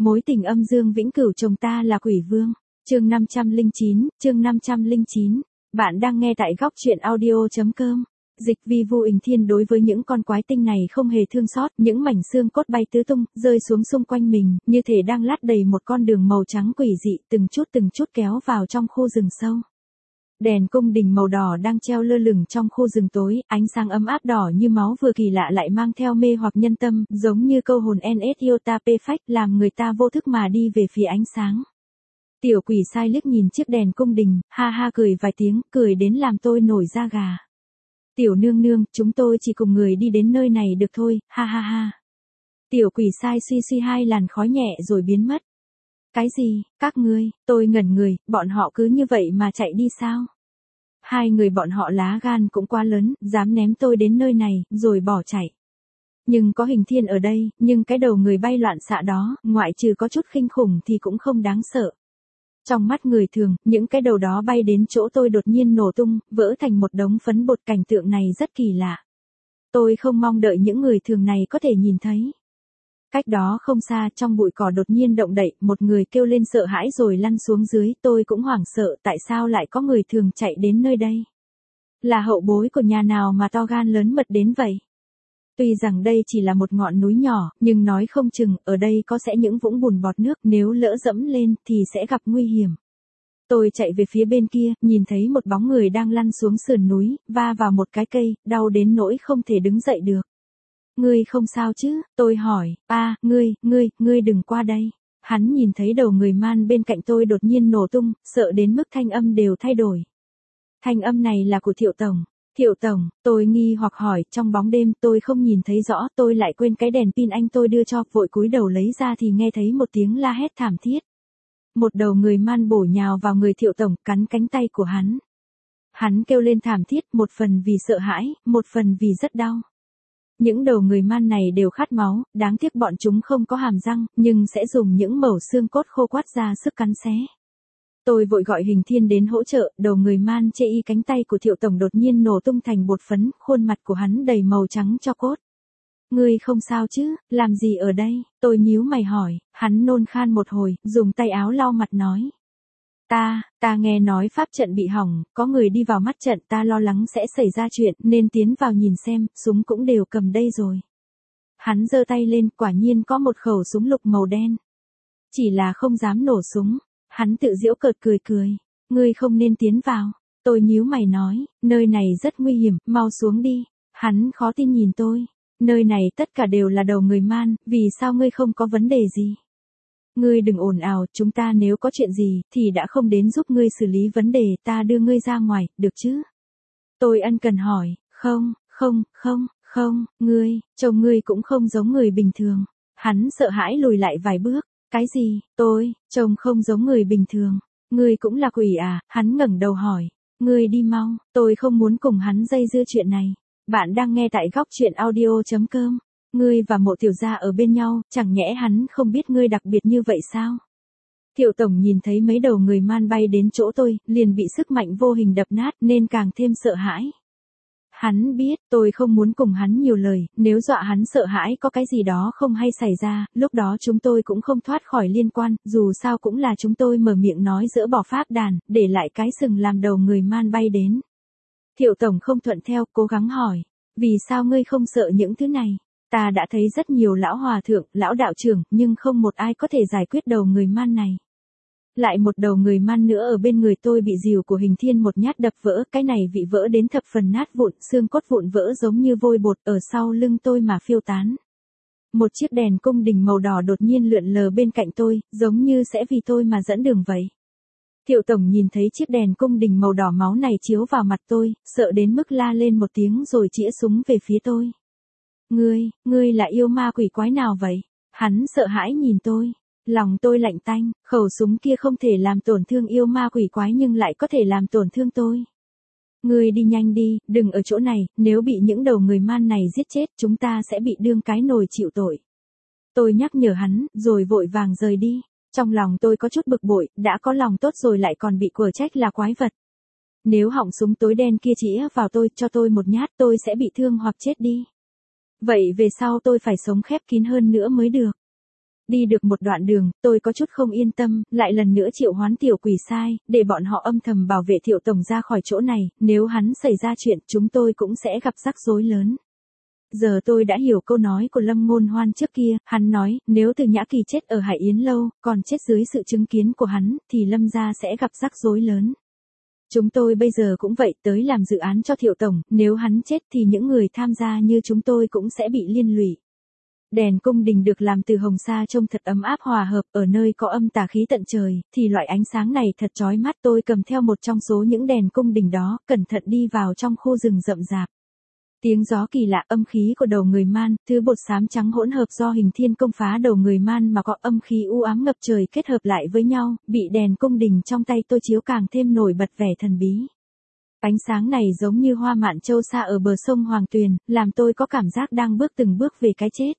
Mối tình âm dương vĩnh cửu chồng ta là quỷ vương. Chương 509. Bạn đang nghe tại góc truyện audio.com. Dịch vi vu ình thiên đối với những con quái tinh này không hề thương xót, những mảnh xương cốt bay tứ tung, rơi xuống xung quanh mình, như thể đang lát đầy một con đường màu trắng quỷ dị, từng chút kéo vào trong khu rừng sâu. Đèn cung đình màu đỏ đang treo lơ lửng trong khu rừng tối, ánh sáng ấm áp đỏ như máu vừa kỳ lạ lại mang theo mê hoặc nhân tâm, giống như câu hồn NS Iota P-Phách, làm người ta vô thức mà đi về phía ánh sáng. Tiểu quỷ sai liếc nhìn chiếc đèn cung đình, ha ha cười vài tiếng, cười đến làm tôi nổi da gà. Tiểu nương nương, chúng tôi chỉ cùng người đi đến nơi này được thôi, ha ha ha. Tiểu quỷ sai suy hai làn khói nhẹ rồi biến mất. Cái gì, các ngươi, tôi ngẩn người, bọn họ cứ như vậy mà chạy đi sao? Hai người bọn họ lá gan cũng quá lớn, dám ném tôi đến nơi này, rồi bỏ chạy. Nhưng có hình thiên ở đây, nhưng cái đầu người bay loạn xạ đó, ngoại trừ có chút khinh khủng thì cũng không đáng sợ. Trong mắt người thường, những cái đầu đó bay đến chỗ tôi đột nhiên nổ tung, vỡ thành một đống phấn bột, cảnh tượng này rất kỳ lạ. Tôi không mong đợi những người thường này có thể nhìn thấy. Cách đó không xa, trong bụi cỏ đột nhiên động đậy, một người kêu lên sợ hãi rồi lăn xuống dưới, tôi cũng hoảng sợ, tại sao lại có người thường chạy đến nơi đây? Là hậu bối của nhà nào mà to gan lớn mật đến vậy? Tuy rằng đây chỉ là một ngọn núi nhỏ, nhưng nói không chừng, ở đây có sẽ những vũng bùn bọt nước, nếu lỡ dẫm lên thì sẽ gặp nguy hiểm. Tôi chạy về phía bên kia, nhìn thấy một bóng người đang lăn xuống sườn núi, va vào một cái cây, đau đến nỗi không thể đứng dậy được. Ngươi không sao chứ? Tôi hỏi, ngươi đừng qua đây. Hắn nhìn thấy đầu người man bên cạnh tôi đột nhiên nổ tung, sợ đến mức thanh âm đều thay đổi. Thanh âm này là của Thiệu Tổng. Thiệu Tổng, tôi nghi hoặc hỏi, trong bóng đêm tôi không nhìn thấy rõ, tôi lại quên cái đèn pin anh tôi đưa cho, vội cúi đầu lấy ra thì nghe thấy một tiếng la hét thảm thiết. Một đầu người man bổ nhào vào người Thiệu Tổng, cắn cánh tay của hắn. Hắn kêu lên thảm thiết, một phần vì sợ hãi, một phần vì rất đau. Những đầu người man này đều khát máu, đáng tiếc bọn chúng không có hàm răng, nhưng sẽ dùng những mẩu xương cốt khô quắt ra sức cắn xé. Tôi vội gọi hình thiên đến hỗ trợ, đầu người man chê y cánh tay của Thiệu Tổng đột nhiên nổ tung thành bột phấn, khuôn mặt của hắn đầy màu trắng cho cốt. Ngươi không sao chứ, làm gì ở đây? Tôi nhíu mày hỏi, hắn nôn khan một hồi, dùng tay áo lau mặt nói. Ta nghe nói pháp trận bị hỏng, có người đi vào mắt trận, ta lo lắng sẽ xảy ra chuyện, nên tiến vào nhìn xem, súng cũng đều cầm đây rồi. Hắn giơ tay lên, quả nhiên có một khẩu súng lục màu đen. Chỉ là không dám nổ súng, hắn tự giễu cợt cười. Ngươi không nên tiến vào. Tôi nhíu mày nói, nơi này rất nguy hiểm, mau xuống đi. Hắn khó tin nhìn tôi. Nơi này tất cả đều là đầu người man, vì sao ngươi không có vấn đề gì? Ngươi đừng ồn ào, chúng ta nếu có chuyện gì, thì đã không đến giúp ngươi xử lý vấn đề, ta đưa ngươi ra ngoài, được chứ? Tôi ân cần hỏi, không, chồng ngươi cũng không giống người bình thường. Hắn sợ hãi lùi lại vài bước, cái gì, chồng không giống người bình thường. Ngươi cũng là quỷ à? Hắn ngẩng đầu hỏi, ngươi đi mau, tôi không muốn cùng hắn dây dưa chuyện này. Bạn đang nghe tại góc truyện audio.com. Ngươi và Mộ tiểu gia ở bên nhau, chẳng nhẽ hắn không biết ngươi đặc biệt như vậy sao? Thiệu Tổng nhìn thấy mấy đầu người man bay đến chỗ tôi, liền bị sức mạnh vô hình đập nát nên càng thêm sợ hãi. Hắn biết, tôi không muốn cùng hắn nhiều lời, nếu dọa hắn sợ hãi có cái gì đó không hay xảy ra, lúc đó chúng tôi cũng không thoát khỏi liên quan, dù sao cũng là chúng tôi mở miệng nói dỡ bỏ pháp đàn, để lại cái sừng làm đầu người man bay đến. Thiệu Tổng không thuận theo, cố gắng hỏi, vì sao ngươi không sợ những thứ này? Ta đã thấy rất nhiều lão hòa thượng, lão đạo trưởng, nhưng không một ai có thể giải quyết đầu người man này. Lại một đầu người man nữa ở bên người tôi bị rìu của hình thiên một nhát đập vỡ, cái này bị vỡ đến thập phần nát vụn, xương cốt vụn vỡ giống như vôi bột ở sau lưng tôi mà phiêu tán. Một chiếc đèn cung đình màu đỏ đột nhiên lượn lờ bên cạnh tôi, giống như sẽ vì tôi mà dẫn đường vậy. Thiệu Tổng nhìn thấy chiếc đèn cung đình màu đỏ máu này chiếu vào mặt tôi, sợ đến mức la lên một tiếng rồi chĩa súng về phía tôi. Ngươi là yêu ma quỷ quái nào vậy? Hắn sợ hãi nhìn tôi. Lòng tôi lạnh tanh, khẩu súng kia không thể làm tổn thương yêu ma quỷ quái nhưng lại có thể làm tổn thương tôi. Ngươi đi nhanh đi, đừng ở chỗ này, nếu bị những đầu người man này giết chết chúng ta sẽ bị đương cái nồi chịu tội. Tôi nhắc nhở hắn, rồi vội vàng rời đi. Trong lòng tôi có chút bực bội, đã có lòng tốt rồi lại còn bị quở trách là quái vật. Nếu họng súng tối đen kia chĩa vào tôi, cho tôi một nhát tôi sẽ bị thương hoặc chết đi. Vậy về sau tôi phải sống khép kín hơn nữa mới được. Đi được một đoạn đường, tôi có chút không yên tâm, lại lần nữa triệu hoán tiểu quỷ sai, để bọn họ âm thầm bảo vệ Thiệu tổng ra khỏi chỗ này, nếu hắn xảy ra chuyện chúng tôi cũng sẽ gặp rắc rối lớn. Giờ tôi đã hiểu câu nói của Lâm Ngôn Hoan trước kia, hắn nói, nếu Từ Nhã Kỳ chết ở Hải Yến Lâu, còn chết dưới sự chứng kiến của hắn, thì Lâm gia sẽ gặp rắc rối lớn. Chúng tôi bây giờ cũng vậy, tới làm dự án cho Thiệu tổng, nếu hắn chết thì những người tham gia như chúng tôi cũng sẽ bị liên lụy. Đèn cung đình được làm từ hồng sa trông thật ấm áp hòa hợp, ở nơi có âm tà khí tận trời, thì loại ánh sáng này thật chói mắt. Tôi cầm theo một trong số những đèn cung đình đó, cẩn thận đi vào trong khu rừng rậm rạp. Tiếng gió kỳ lạ, âm khí của đầu người man, thứ bột xám trắng hỗn hợp do Hình Thiên công phá đầu người man mà có âm khí u ám ngập trời kết hợp lại với nhau, bị đèn cung đình trong tay tôi chiếu càng thêm nổi bật vẻ thần bí. Ánh sáng này giống như hoa mạn châu sa ở bờ sông Hoàng Tuyền, làm tôi có cảm giác đang bước từng bước về cái chết.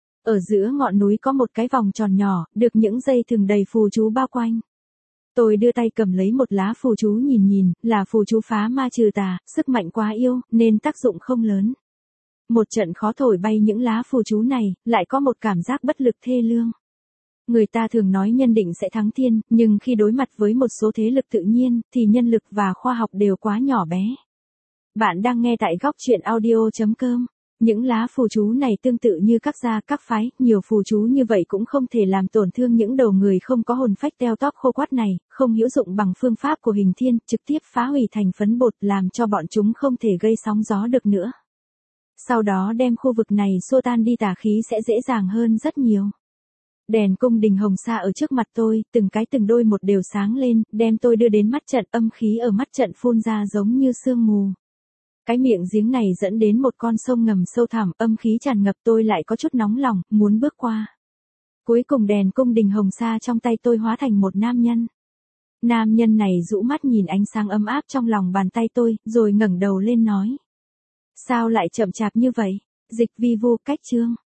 Ở giữa ngọn núi có một cái vòng tròn nhỏ, được những dây thừng đầy phù chú bao quanh. Tôi đưa tay cầm lấy một lá phù chú nhìn, là phù chú phá ma trừ tà, sức mạnh quá yêu, nên tác dụng không lớn. Một trận khó thổi bay những lá phù chú này, lại có một cảm giác bất lực thê lương. Người ta thường nói nhân định sẽ thắng thiên, nhưng khi đối mặt với một số thế lực tự nhiên, thì nhân lực và khoa học đều quá nhỏ bé. Bạn đang nghe tại góc truyện audio.com. Những lá phù chú này tương tự như các gia các phái, nhiều phù chú như vậy cũng không thể làm tổn thương những đầu người không có hồn phách teo tóp khô quắt này, không hữu dụng bằng phương pháp của Hình Thiên, trực tiếp phá hủy thành phấn bột làm cho bọn chúng không thể gây sóng gió được nữa. Sau đó đem khu vực này xua tan đi tà khí sẽ dễ dàng hơn rất nhiều. Đèn cung đình hồng sa ở trước mặt tôi, từng cái từng đôi một đều sáng lên, đem tôi đưa đến mắt trận, âm khí ở mắt trận phun ra giống như sương mù. Cái miệng giếng này dẫn đến một con sông ngầm sâu thẳm, âm khí tràn ngập, tôi lại có chút nóng lòng, muốn bước qua. Cuối cùng đèn cung đình hồng sa trong tay tôi hóa thành một nam nhân. Nam nhân này rũ mắt nhìn ánh sáng ấm áp trong lòng bàn tay tôi, rồi ngẩng đầu lên nói. Sao lại chậm chạp như vậy? Dịch vi vu cách chương.